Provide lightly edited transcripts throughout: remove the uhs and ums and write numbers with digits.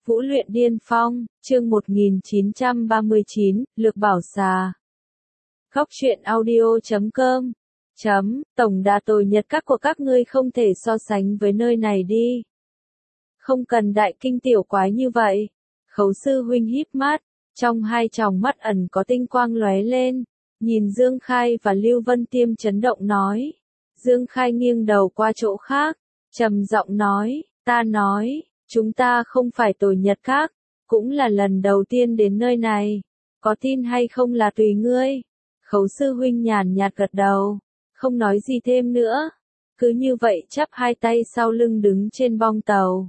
Vũ luyện điên phong, chương 1939, Lược Bảo Xà. Góc truyện audio.com. Tổng đà tồi nhật các của các ngươi không thể so sánh với nơi này đi. Không cần đại kinh tiểu quái như vậy. Khấu sư huynh híp mắt, trong hai tròng mắt ẩn có tinh quang lóe lên, nhìn Dương Khai và Lưu Vân Tiêm chấn động nói. Dương Khai nghiêng đầu qua chỗ khác, trầm giọng nói, ta nói, chúng ta không phải tồi nhật các, cũng là lần đầu tiên đến nơi này, có tin hay không là tùy ngươi. Khấu sư huynh nhàn nhạt gật đầu, không nói gì thêm nữa, cứ như vậy chắp hai tay sau lưng đứng trên bong tàu.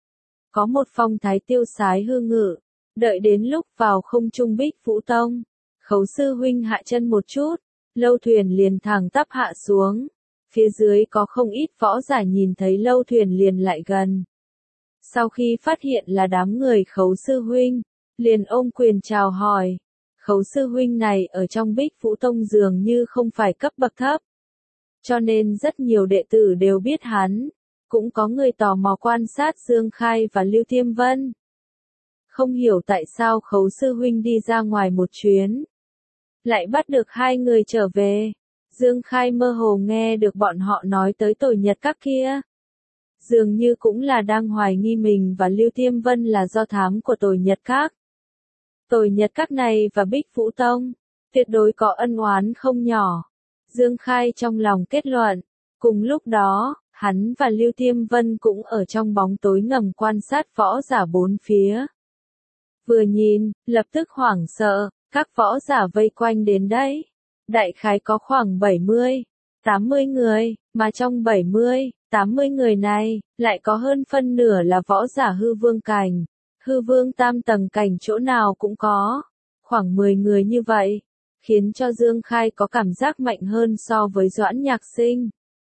Có một phong thái tiêu sái hư ngự, đợi đến lúc vào không trung Bích Vũ Tông, khấu sư huynh hạ chân một chút, lâu thuyền liền thẳng tắp hạ xuống, phía dưới có không ít võ giả nhìn thấy lâu thuyền liền lại gần. Sau khi phát hiện là đám người khấu sư huynh, liền ôm quyền chào hỏi. Khấu sư huynh này ở trong Bích Vũ Tông dường như không phải cấp bậc thấp, cho nên rất nhiều đệ tử đều biết hắn, cũng có người tò mò quan sát Dương Khai và Lưu Tiêm Vân. Không hiểu tại sao khấu sư huynh đi ra ngoài một chuyến, lại bắt được hai người trở về. Dương Khai mơ hồ nghe được bọn họ nói tới tồi nhật các kia. Dường như cũng là đang hoài nghi mình và Lưu Tiêm Vân là do thám của tồi nhật các. Tồi nhật các này và Bích Vũ Tông, tuyệt đối có ân oán không nhỏ. Dương Khai trong lòng kết luận, cùng lúc đó, hắn và Lưu Tiêm Vân cũng ở trong bóng tối ngầm quan sát võ giả bốn phía. Vừa nhìn, lập tức hoảng sợ, các võ giả vây quanh đến đây. Đại khái có khoảng 70, 80 người, mà trong 70, 80 người này, lại có hơn phân nửa là võ giả hư vương cảnh. Hư vương tam tầng cảnh chỗ nào cũng có, khoảng 10 người như vậy, khiến cho Dương Khai có cảm giác mạnh hơn so với Doãn Nhạc Sinh.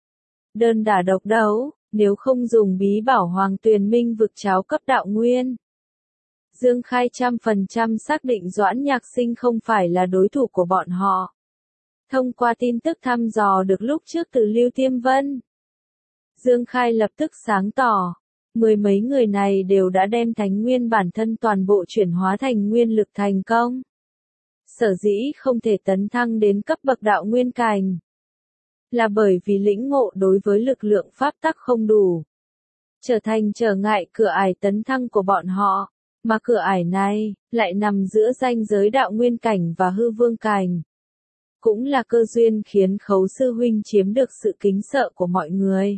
Đơn đả độc đấu, nếu không dùng bí bảo Hoàng Tuyền Minh vực cháo cấp đạo nguyên. Dương Khai 100% xác định Doãn Nhạc Sinh không phải là đối thủ của bọn họ. Thông qua tin tức thăm dò được lúc trước từ Lưu Tiêm Vân, Dương Khai lập tức sáng tỏ. Mười mấy người này đều đã đem thánh nguyên bản thân toàn bộ chuyển hóa thành nguyên lực thành công. Sở dĩ không thể tấn thăng đến cấp bậc đạo nguyên cảnh, là bởi vì lĩnh ngộ đối với lực lượng pháp tắc không đủ, trở thành trở ngại cửa ải tấn thăng của bọn họ, mà cửa ải này lại nằm giữa ranh giới đạo nguyên cảnh và hư vương cảnh. Cũng là cơ duyên khiến khấu sư huynh chiếm được sự kính sợ của mọi người.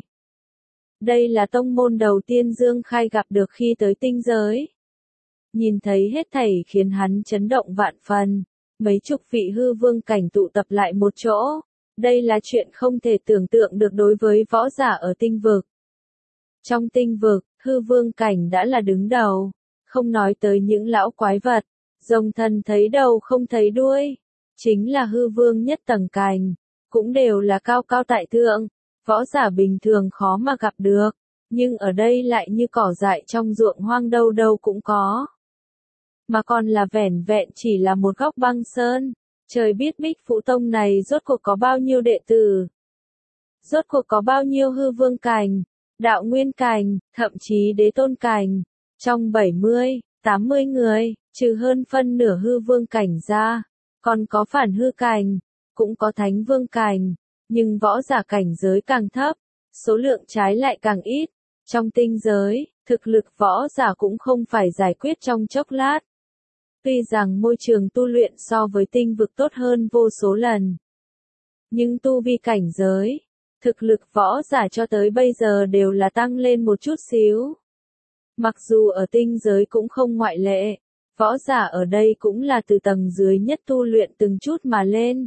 Đây là tông môn đầu tiên Dương Khai gặp được khi tới tinh giới. Nhìn thấy hết thảy khiến hắn chấn động vạn phần, mấy chục vị hư vương cảnh tụ tập lại một chỗ. Đây là chuyện không thể tưởng tượng được đối với võ giả ở tinh vực. Trong tinh vực, hư vương cảnh đã là đứng đầu, không nói tới những lão quái vật, rồng thần thấy đầu không thấy đuôi, chính là hư vương nhất tầng cảnh, cũng đều là cao cao tại thượng. Võ giả bình thường khó mà gặp được, nhưng ở đây lại như cỏ dại trong ruộng hoang đâu đâu cũng có. Mà còn là vẻn vẹn chỉ là một góc băng sơn, trời biết Bích Vũ Tông này rốt cuộc có bao nhiêu đệ tử. Rốt cuộc có bao nhiêu hư vương cảnh, đạo nguyên cảnh, thậm chí đế tôn cảnh. Trong 70, 80 người, trừ hơn phân nửa hư vương cảnh ra, còn có phản hư cảnh, cũng có thánh vương cảnh. Nhưng võ giả cảnh giới càng thấp, số lượng trái lại càng ít. Trong tinh giới, thực lực võ giả cũng không phải giải quyết trong chốc lát. Tuy rằng môi trường tu luyện so với tinh vực tốt hơn vô số lần, nhưng tu vi cảnh giới, thực lực võ giả cho tới bây giờ đều là tăng lên một chút xíu. Mặc dù ở tinh giới cũng không ngoại lệ, võ giả ở đây cũng là từ tầng dưới nhất tu luyện từng chút mà lên.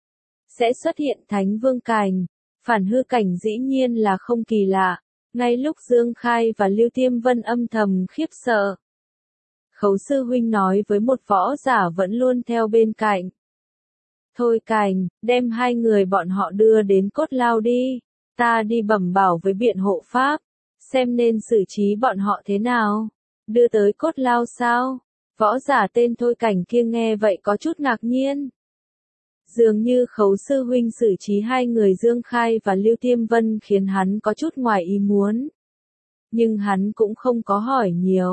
Sẽ xuất hiện thánh vương cảnh, phản hư cảnh dĩ nhiên là không kỳ lạ, ngay lúc Dương Khai và Lưu Tiêm Vân âm thầm khiếp sợ. Khấu sư huynh nói với một võ giả vẫn luôn theo bên cạnh. Thôi Cảnh, đem hai người bọn họ đưa đến cốt lao đi, ta đi bẩm bảo với biện hộ pháp, xem nên xử trí bọn họ thế nào. Đưa tới cốt lao sao? Võ giả tên Thôi Cảnh kia nghe vậy có chút ngạc nhiên. Dường như khấu sư huynh xử trí hai người Dương Khai và Lưu Tiêm Vân khiến hắn có chút ngoài ý muốn. Nhưng hắn cũng không có hỏi nhiều,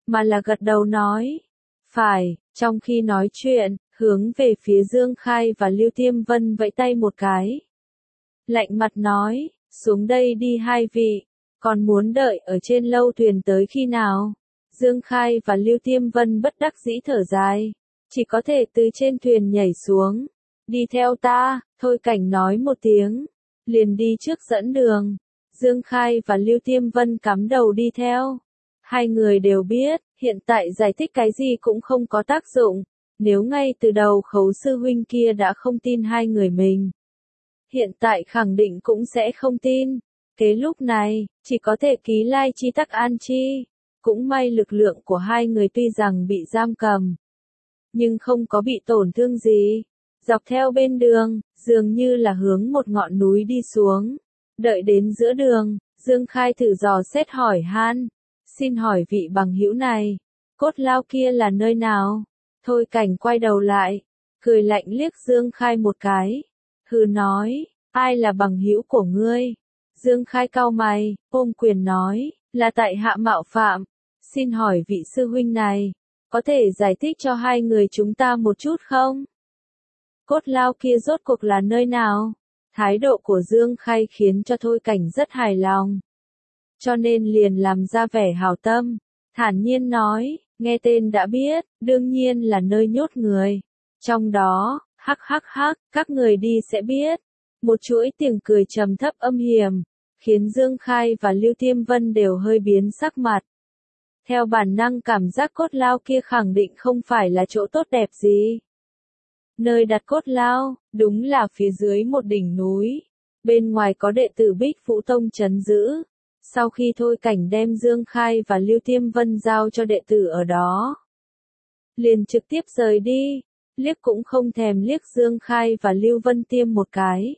mà là gật đầu nói. Phải, trong khi nói chuyện, hướng về phía Dương Khai và Lưu Tiêm Vân vẫy tay một cái. Lạnh mặt nói, xuống đây đi hai vị, còn muốn đợi ở trên lâu thuyền tới khi nào? Dương Khai và Lưu Tiêm Vân bất đắc dĩ thở dài, chỉ có thể từ trên thuyền nhảy xuống. Đi theo ta, Thôi Cảnh nói một tiếng, liền đi trước dẫn đường. Dương Khai và Lưu Tiêm Vân cắm đầu đi theo. Hai người đều biết, hiện tại giải thích cái gì cũng không có tác dụng. Nếu ngay từ đầu Khấu sư huynh kia đã không tin hai người mình, hiện tại khẳng định cũng sẽ không tin. Kế lúc này, chỉ có thể ký lai chi tắc an chi. Cũng may lực lượng của hai người tuy rằng bị giam cầm, nhưng không có bị tổn thương gì. Dọc theo bên đường, dường như là hướng một ngọn núi đi xuống. Đợi đến giữa đường, Dương Khai thử dò xét hỏi han. Xin hỏi vị bằng hữu này, Cốt Lao kia là nơi nào? Thôi Cảnh quay đầu lại, cười lạnh liếc Dương Khai một cái. Hừ nói, ai là bằng hữu của ngươi? Dương Khai cau mày, ôm quyền nói, là tại hạ mạo phạm. Xin hỏi vị sư huynh này, có thể giải thích cho hai người chúng ta một chút không? Cốt Lao kia rốt cuộc là nơi nào? Thái độ của Dương Khai khiến cho Thôi Cảnh rất hài lòng, cho nên liền làm ra vẻ hảo tâm, thản nhiên nói, nghe tên đã biết, đương nhiên là nơi nhốt người. Trong đó, hắc hắc hắc, các người đi sẽ biết. Một chuỗi tiếng cười trầm thấp âm hiểm, khiến Dương Khai và Lưu Tiêm Vân đều hơi biến sắc mặt. Theo bản năng cảm giác Cốt Lao kia khẳng định không phải là chỗ tốt đẹp gì. Nơi đặt Cốt Lao, đúng là phía dưới một đỉnh núi. Bên ngoài có đệ tử Bích Vũ Tông trấn giữ. Sau khi Thôi Cảnh đem Dương Khai và Lưu Tiêm Vân giao cho đệ tử ở đó, liền trực tiếp rời đi, liếc cũng không thèm liếc Dương Khai và Lưu Vân Tiêm một cái.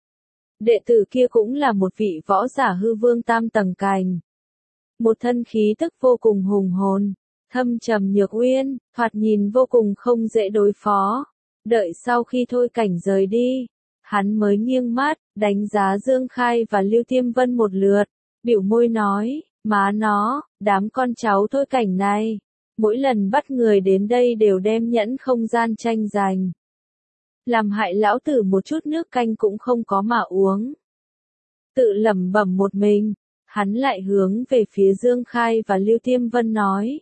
Đệ tử kia cũng là một vị võ giả hư vương tam tầng cành. Một thân khí tức vô cùng hùng hồn, thâm trầm nhược uyên, thoạt nhìn vô cùng không dễ đối phó. Đợi sau khi Thôi Cảnh rời đi, hắn mới nghiêng mắt, đánh giá Dương Khai và Lưu Tiêm Vân một lượt, biểu môi nói, má nó, đám con cháu Thôi Cảnh này, mỗi lần bắt người đến đây đều đem nhẫn không gian tranh giành. Làm hại lão tử một chút nước canh cũng không có mà uống. Tự lẩm bẩm một mình, hắn lại hướng về phía Dương Khai và Lưu Tiêm Vân nói.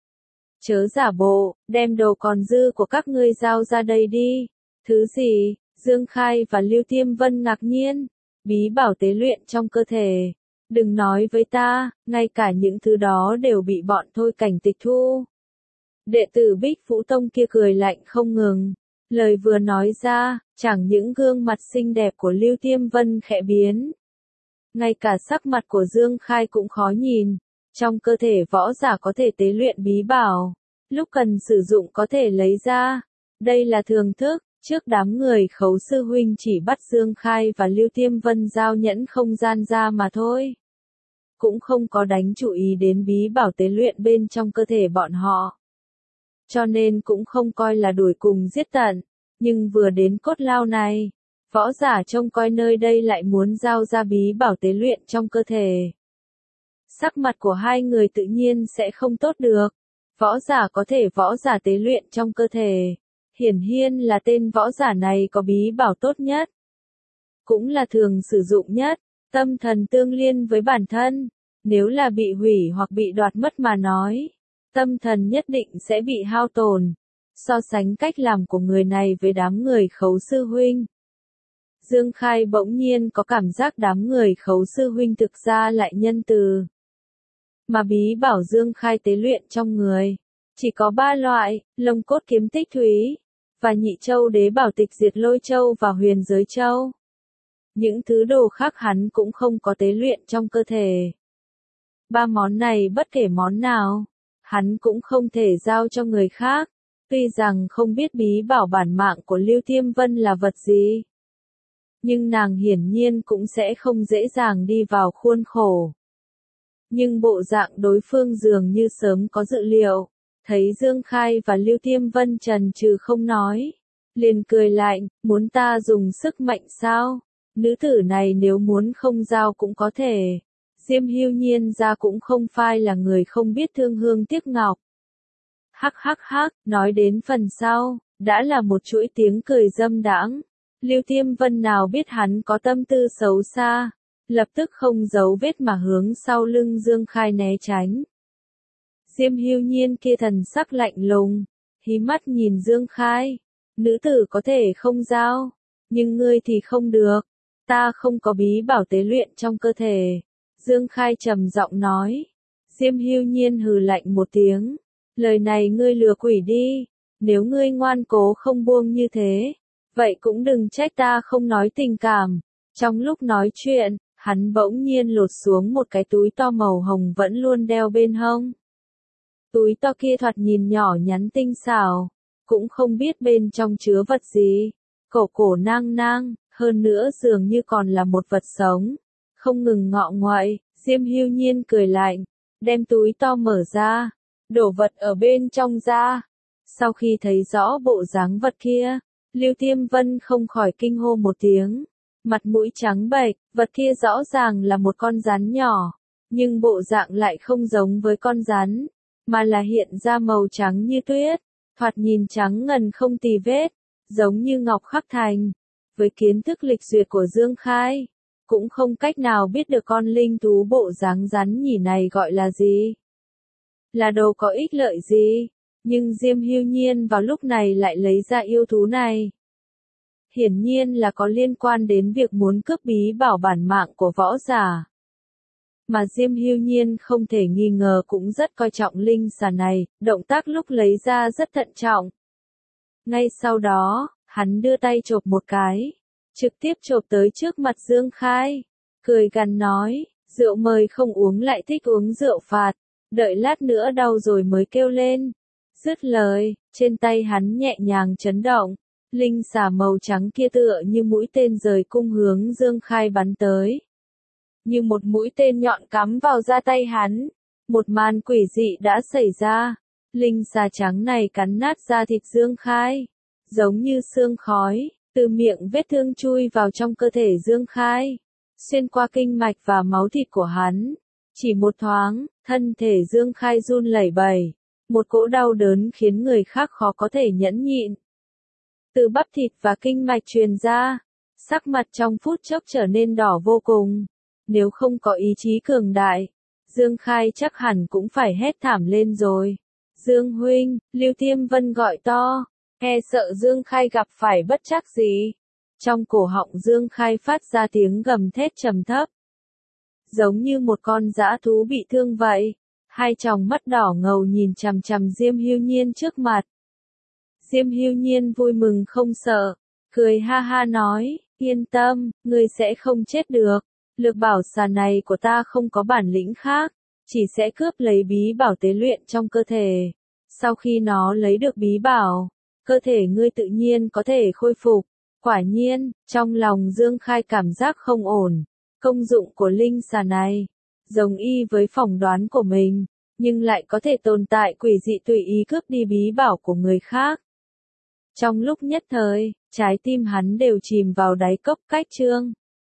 Chớ giả bộ, đem đồ còn dư của các ngươi giao ra đây đi. Thứ gì? Dương Khai và Lưu Tiêm Vân ngạc nhiên. Bí bảo tế luyện trong cơ thể. Đừng nói với ta, ngay cả những thứ đó đều bị bọn Thôi Cảnh tịch thu. Đệ tử Bích Vũ Tông kia cười lạnh không ngừng. Lời vừa nói ra, chẳng những gương mặt xinh đẹp của Lưu Tiêm Vân khẽ biến. Ngay cả sắc mặt của Dương Khai cũng khó nhìn. Trong cơ thể võ giả có thể tế luyện bí bảo, lúc cần sử dụng có thể lấy ra. Đây là thường thức, trước đám người Khấu sư huynh chỉ bắt Dương Khai và Lưu Tiêm Vân giao nhẫn không gian ra mà thôi. Cũng không có đánh chú ý đến bí bảo tế luyện bên trong cơ thể bọn họ. Cho nên cũng không coi là đuổi cùng giết tận, nhưng vừa đến Cốt Lao này, võ giả trông coi nơi đây lại muốn giao ra bí bảo tế luyện trong cơ thể. Sắc mặt của hai người tự nhiên sẽ không tốt được. Võ giả có thể võ giả tế luyện trong cơ thể. Hiển nhiên là tên võ giả này có bí bảo tốt nhất. Cũng là thường sử dụng nhất. Tâm thần tương liên với bản thân. Nếu là bị hủy hoặc bị đoạt mất mà nói, tâm thần nhất định sẽ bị hao tổn. So sánh cách làm của người này với đám người Khấu sư huynh, Dương Khai bỗng nhiên có cảm giác đám người Khấu sư huynh thực ra lại nhân từ. Mà bí bảo Dương Khai tế luyện trong người, chỉ có 3 loại, Lông Cốt Kiếm Tích Thúy, và Nhị Châu Đế Bảo Tịch Diệt Lôi Châu và Huyền Giới Châu. Những thứ đồ khác hắn cũng không có tế luyện trong cơ thể. 3 món này bất kể món nào, hắn cũng không thể giao cho người khác, tuy rằng không biết bí bảo bản mạng của Lưu Tiêm Vân là vật gì. Nhưng nàng hiển nhiên cũng sẽ không dễ dàng đi vào khuôn khổ. Nhưng bộ dạng đối phương dường như sớm có dự liệu, thấy Dương Khai và Lưu Tiêm Vân chần chừ không nói, liền cười lạnh, muốn ta dùng sức mạnh sao? Nữ tử này nếu muốn không giao cũng có thể. Diêm Hưu Nhiên ra cũng không phải là người không biết thương hương tiếc ngọc. Hắc hắc hắc, nói đến phần sau, đã là một chuỗi tiếng cười dâm đãng. Lưu Tiêm Vân nào biết hắn có tâm tư xấu xa, lập tức không giấu vết mà hướng sau lưng Dương Khai né tránh. Diêm Hưu Nhiên kia thần sắc lạnh lùng, hí mắt nhìn Dương Khai, nữ tử có thể không giao, nhưng ngươi thì không được, ta không có bí bảo tế luyện trong cơ thể. Dương Khai trầm giọng nói. Diêm Hưu Nhiên hừ lạnh một tiếng, lời này ngươi lừa quỷ đi, nếu ngươi ngoan cố không buông như thế, vậy cũng đừng trách ta không nói tình cảm. Trong lúc nói chuyện, hắn bỗng nhiên lột xuống một cái túi to màu hồng vẫn luôn đeo bên hông. Túi to kia thoạt nhìn nhỏ nhắn tinh xảo, cũng không biết bên trong chứa vật gì. Cổ cổ nang nang, hơn nữa dường như còn là một vật sống, không ngừng ngọ nguậy. Diêm Hưu Nhiên cười lạnh, đem túi to mở ra, đổ vật ở bên trong ra. Sau khi thấy rõ bộ dáng vật kia, Lưu Tiêm Vân không khỏi kinh hô một tiếng, mặt mũi trắng bệch. Vật kia rõ ràng là một con rắn nhỏ, nhưng bộ dạng lại không giống với con rắn, mà là hiện ra màu trắng như tuyết, thoạt nhìn trắng ngần không tì vết, giống như ngọc khắc thành. Với kiến thức lịch duyệt của Dương Khai, cũng không cách nào biết được con linh thú bộ dáng rắn nhỉ này gọi là gì, là đồ có ích lợi gì, nhưng Diêm Hưu Nhiên vào lúc này lại lấy ra yêu thú này. Hiển nhiên là có liên quan đến việc muốn cướp bí bảo bản mạng của võ giả. Mà Diêm Hưu Nhiên không thể nghi ngờ cũng rất coi trọng linh xà này, động tác lúc lấy ra rất thận trọng. Ngay sau đó, hắn đưa tay chộp một cái, trực tiếp chộp tới trước mặt Dương Khai, cười gằn nói, rượu mời không uống lại thích uống rượu phạt, đợi lát nữa đau rồi mới kêu lên. Dứt lời, trên tay hắn nhẹ nhàng chấn động, linh xà màu trắng kia tựa như mũi tên rời cung hướng Dương Khai bắn tới. Như một mũi tên nhọn cắm vào da tay hắn, một màn quỷ dị đã xảy ra. Linh xà trắng này cắn nát da thịt Dương Khai, giống như sương khói, từ miệng vết thương chui vào trong cơ thể Dương Khai, xuyên qua kinh mạch và máu thịt của hắn. Chỉ một thoáng, thân thể Dương Khai run lẩy bẩy, một cỗ đau đớn khiến người khác khó có thể nhẫn nhịn. Từ bắp thịt và kinh mạch truyền ra, sắc mặt trong phút chốc trở nên đỏ vô cùng. Nếu không có ý chí cường đại, Dương Khai chắc hẳn cũng phải hét thảm lên rồi. Dương huynh, Lưu Tiêm Vân gọi to, e sợ Dương Khai gặp phải bất trắc gì. Trong cổ họng Dương Khai phát ra tiếng gầm thét trầm thấp, giống như một con dã thú bị thương vậy. Hai tròng mắt đỏ ngầu nhìn chằm chằm Diêm Hưu Nhiên trước mặt. Diêm Hưu Nhiên vui mừng không sợ, cười ha ha nói, yên tâm, ngươi sẽ không chết được. Lược bảo xà này của ta không có bản lĩnh khác, chỉ sẽ cướp lấy bí bảo tế luyện trong cơ thể. Sau khi nó lấy được bí bảo, cơ thể ngươi tự nhiên có thể khôi phục. Quả nhiên, trong lòng Dương Khai cảm giác không ổn. Công dụng của linh xà này, giống y với phỏng đoán của mình, nhưng lại có thể tồn tại quỷ dị tùy ý cướp đi bí bảo của người khác. Trong lúc nhất thời, trái tim hắn đều chìm vào đáy cốc cách trương.